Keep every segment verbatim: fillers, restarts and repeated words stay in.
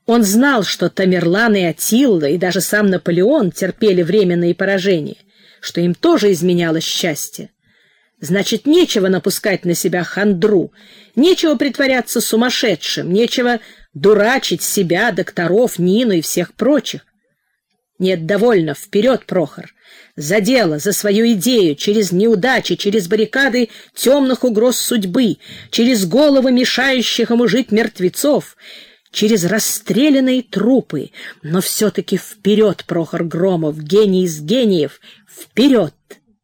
Он знал, что Тамерлан и Аттила, и даже сам Наполеон терпели временные поражения, что им тоже изменялось счастье. Значит, нечего напускать на себя хандру, нечего притворяться сумасшедшим, нечего дурачить себя, докторов, Нину и всех прочих. Нет, довольно, вперед, Прохор, за дело, за свою идею, через неудачи, через баррикады темных угроз судьбы, через головы мешающих ему жить мертвецов, через расстрелянные трупы, но все-таки вперед, Прохор Громов, гений из гениев, вперед!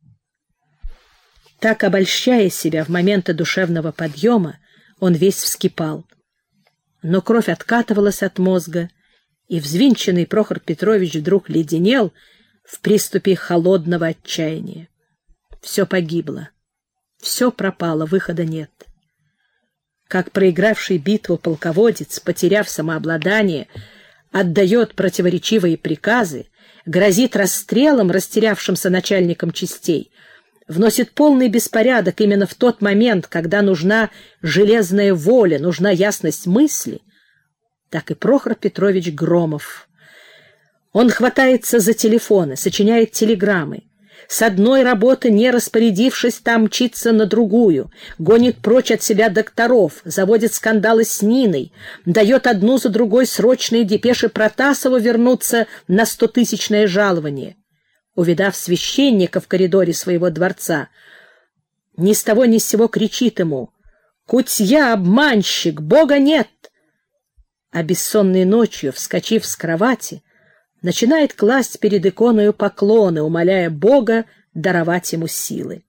Так, обольщая себя в моменты душевного подъема, он весь вскипал. Но кровь откатывалась от мозга, и взвинченный Прохор Петрович вдруг леденел в приступе холодного отчаяния. Все погибло, все пропало, выхода нет. Как проигравший битву полководец, потеряв самообладание, отдает противоречивые приказы, грозит расстрелом растерявшимся начальникам частей, вносит полный беспорядок именно в тот момент, когда нужна железная воля, нужна ясность мысли, так и Прохор Петрович Громов. Он хватается за телефоны, сочиняет телеграммы. С одной работы, не распорядившись, там мчится на другую, гонит прочь от себя докторов, заводит скандалы с Ниной, дает одну за другой срочные депеши Протасову вернуться на стотысячное жалование. Увидав священника в коридоре своего дворца, ни с того ни с сего кричит ему: «Кутья, обманщик, Бога нет!» А бессонной ночью, вскочив с кровати, начинает класть перед иконою поклоны, умоляя Бога даровать ему силы.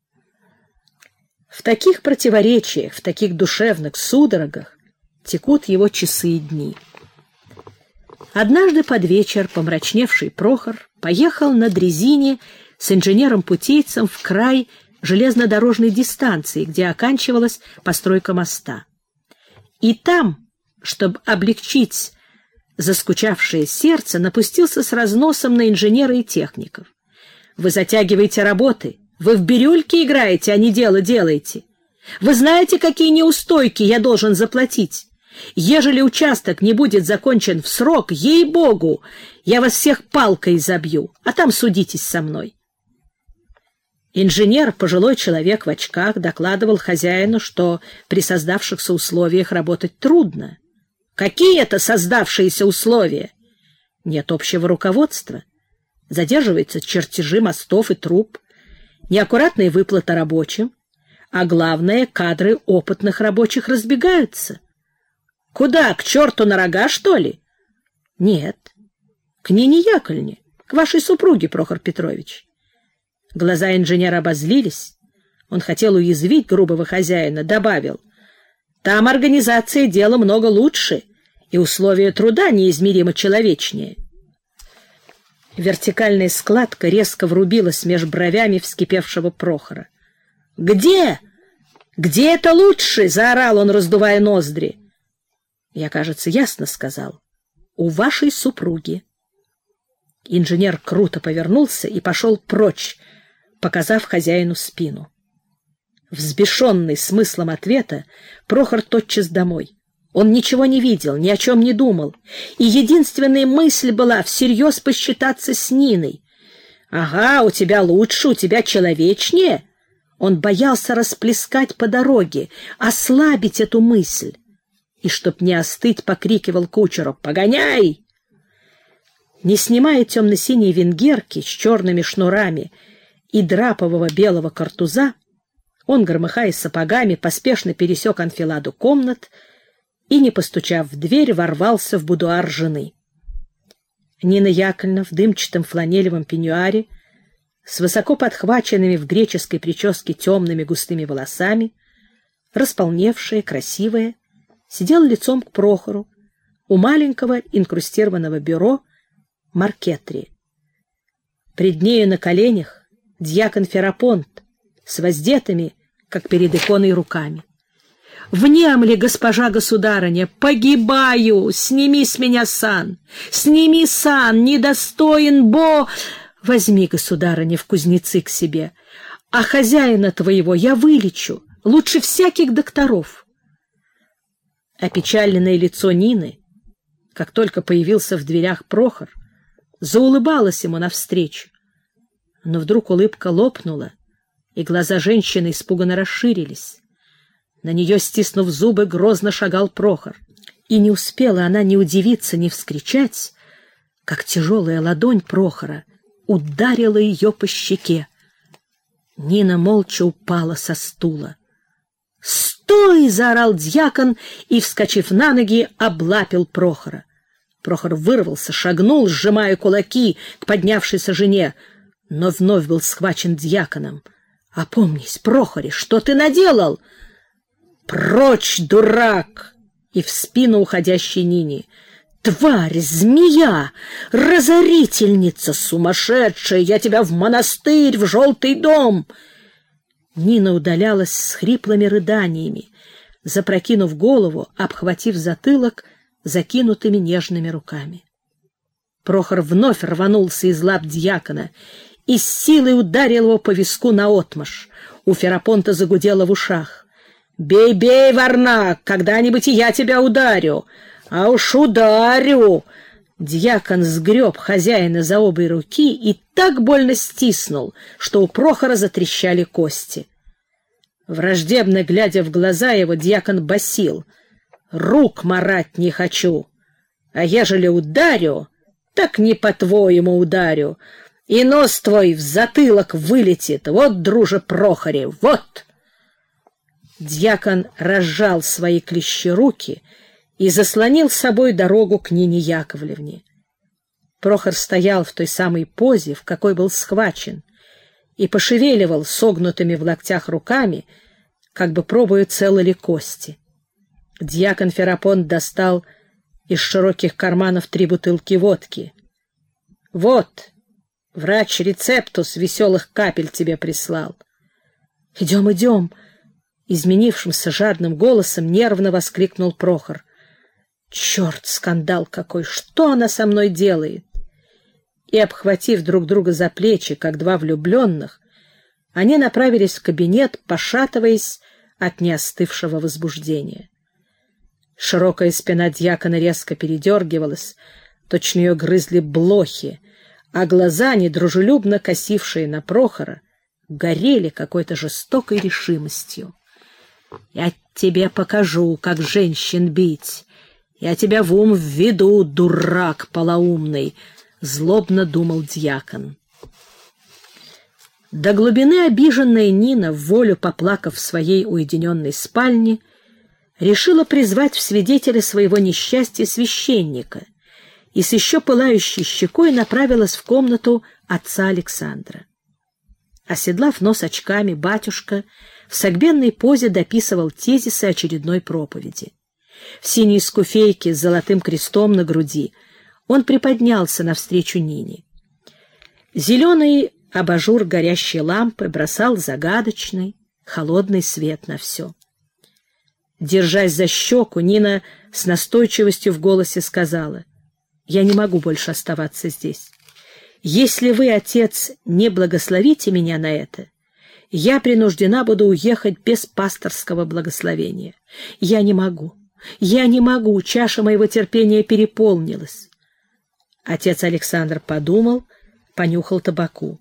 В таких противоречиях, в таких душевных судорогах текут его часы и дни. Однажды под вечер помрачневший Прохор поехал на дрезине с инженером-путейцем в край железнодорожной дистанции, где оканчивалась постройка моста. И там, чтобы облегчить заскучавшее сердце, напустился с разносом на инженера и техников. «Вы затягиваете работы, вы в бирюльке играете, а не дело делаете. Вы знаете, какие неустойки я должен заплатить? Ежели участок не будет закончен в срок, ей-богу, я вас всех палкой забью, а там судитесь со мной». Инженер, пожилой человек в очках, докладывал хозяину, что при создавшихся условиях работать трудно. Какие это создавшиеся условия? Нет общего руководства. Задерживаются чертежи мостов и труб, неаккуратная выплата рабочим, а главное, кадры опытных рабочих разбегаются. Куда, к черту на рога, что ли? Нет, к Нине Яковлевне, к вашей супруге, Прохор Петрович. Глаза инженера обозлились. Он хотел уязвить грубого хозяина, добавил: там организация дела много лучше, и условия труда неизмеримо человечнее. Вертикальная складка резко врубилась меж бровями вскипевшего Прохора. «Где? Где это лучше?» — заорал он, раздувая ноздри. «Я, кажется, ясно сказал. У вашей супруги». Инженер круто повернулся и пошел прочь, показав хозяину спину. Взбешенный смыслом ответа, Прохор тотчас домой. Он ничего не видел, ни о чем не думал, и единственная мысль была всерьез посчитаться с Ниной. «Ага, у тебя лучше, у тебя человечнее». Он боялся расплескать по дороге, ослабить эту мысль. И, чтоб не остыть, покрикивал кучеру: «Погоняй!» Не снимая темно-синей венгерки с черными шнурами и драпового белого картуза, он, громыхая сапогами, поспешно пересек анфиладу комнат и, не постучав в дверь, ворвался в будуар жены. Нина Яковлевна в дымчатом фланелевом пеньюаре, с высоко подхваченными в греческой прическе темными густыми волосами, располневшая, красивая, сидела лицом к Прохору у маленького инкрустированного бюро маркетри. Пред нею на коленях дьякон Ферапонт с воздетыми, как перед иконой, руками. «Внемли, госпожа государыня, погибаю! Сними с меня сан! Сними сан! Недостоин бо...» «Возьми, государыня, в кузнецы к себе, а хозяина твоего я вылечу, лучше всяких докторов». Опечаленное лицо Нины как только появился в дверях Прохор, заулыбалась ему навстречу. Но вдруг улыбка лопнула, и глаза женщины испуганно расширились. На нее, стиснув зубы, грозно шагал Прохор. И не успела она ни удивиться, ни вскричать, как тяжелая ладонь Прохора ударила ее по щеке. Нина молча упала со стула. «Стой!» — заорал дьякон и, вскочив на ноги, облапил Прохора. Прохор вырвался, шагнул, сжимая кулаки к поднявшейся жене, но вновь был схвачен дьяконом. «Опомнись, Прохоре, что ты наделал?» «Прочь, дурак!» И в спину уходящей Нине: «Тварь, змея, разорительница сумасшедшая! Я тебя в монастырь, в желтый дом!» Нина удалялась с хриплыми рыданиями, запрокинув голову, обхватив затылок закинутыми нежными руками. Прохор вновь рванулся из лап дьякона и с силой ударил его по виску наотмашь. У Ферапонта загудело в ушах. «Бей, бей, Варнак, когда-нибудь и я тебя ударю! А уж ударю!» Дьякон сгреб хозяина за обе руки и так больно стиснул, что у Прохора затрещали кости. Враждебно глядя в глаза его, дьякон басил: «Рук марать не хочу, а ежели ударю, так не по-твоему ударю, и нос твой в затылок вылетит. Вот, друже Прохоре, вот!» Дьякон разжал свои клещи руки и заслонил собой дорогу к Нине Яковлевне. Прохор стоял в той самой позе, в какой был схвачен, и пошевеливал согнутыми в локтях руками, как бы пробуя, целы ли кости. Дьякон Ферапонт достал из широких карманов три бутылки водки. «Вот, врач рецептус веселых капель тебе прислал». «Идем, идем!» — изменившимся жадным голосом нервно воскликнул Прохор. «Черт, скандал какой! Что она со мной делает?» И, обхватив друг друга за плечи, как два влюбленных, они направились в кабинет, пошатываясь от неостывшего возбуждения. Широкая спина дьякона резко передергивалась, точно ее грызли блохи, а глаза, недружелюбно косившие на Прохора, горели какой-то жестокой решимостью. «Я тебе покажу, как женщин бить! Я тебя в ум введу, дурак полоумный!» — злобно думал дьякон. До глубины обиженная Нина, в волю поплакав в своей уединенной спальне, решила призвать в свидетеля своего несчастья священника и с еще пылающей щекой направилась в комнату отца Александра. Оседлав нос очками, батюшка в согбенной позе дописывал тезисы очередной проповеди. В синей скуфейке с золотым крестом на груди он приподнялся навстречу Нине. Зеленый абажур горящей лампы бросал загадочный, холодный свет на все. Держась за щеку, Нина с настойчивостью в голосе сказала: «Я не могу больше оставаться здесь. Если вы, отец, не благословите меня на это, я принуждена буду уехать без пасторского благословения. Я не могу, я не могу, чаша моего терпения переполнилась». Отец Александр подумал, понюхал табаку.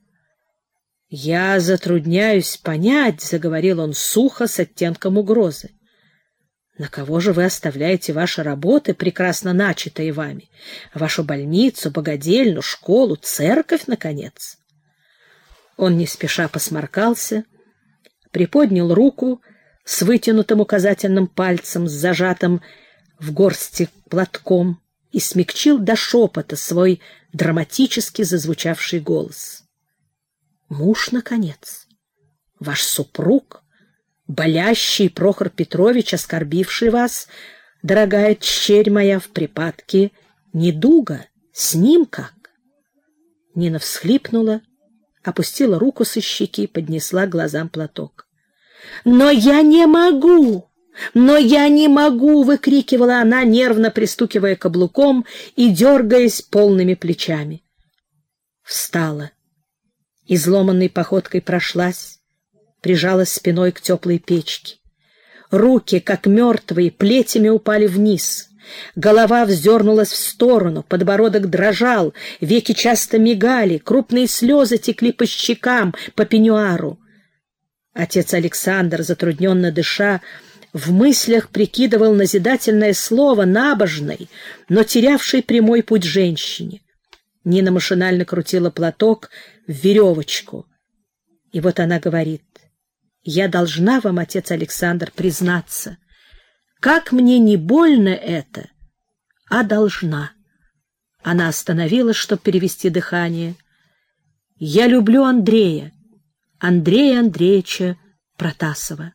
«Я затрудняюсь понять», — заговорил он сухо, с оттенком угрозы. «На кого же вы оставляете ваши работы, прекрасно начатые вами? Вашу больницу, богадельню, школу, церковь, наконец?» Он не спеша посморкался, приподнял руку с вытянутым указательным пальцем, с зажатым в горсти платком, и смягчил до шепота свой драматически зазвучавший голос. «Муж, наконец, ваш супруг, болящий Прохор Петрович, оскорбивший вас, дорогая черь моя, в припадке недуга, с ним как?» Нина всхлипнула, опустила руку со щеки, поднесла к глазам платок. «Но я не могу! Но я не могу!» — выкрикивала она, нервно пристукивая каблуком и дергаясь полными плечами. Встала, изломанной походкой прошлась, прижалась спиной к теплой печке. Руки, как мертвые, плетями упали вниз, Голова вздернулась в сторону, подбородок дрожал, веки часто мигали, крупные слезы текли по щекам, по пеньюару. Отец Александр, затрудненно дыша, в мыслях прикидывал назидательное слово набожной, но терявшей прямой путь женщине. Нина машинально крутила платок в веревочку. И вот она говорит: «Я должна вам, отец Александр, признаться. Как мне не больно это, а должна». Она остановилась, чтобы перевести дыхание. «Я люблю Андрея, Андрея Андреевича Протасова».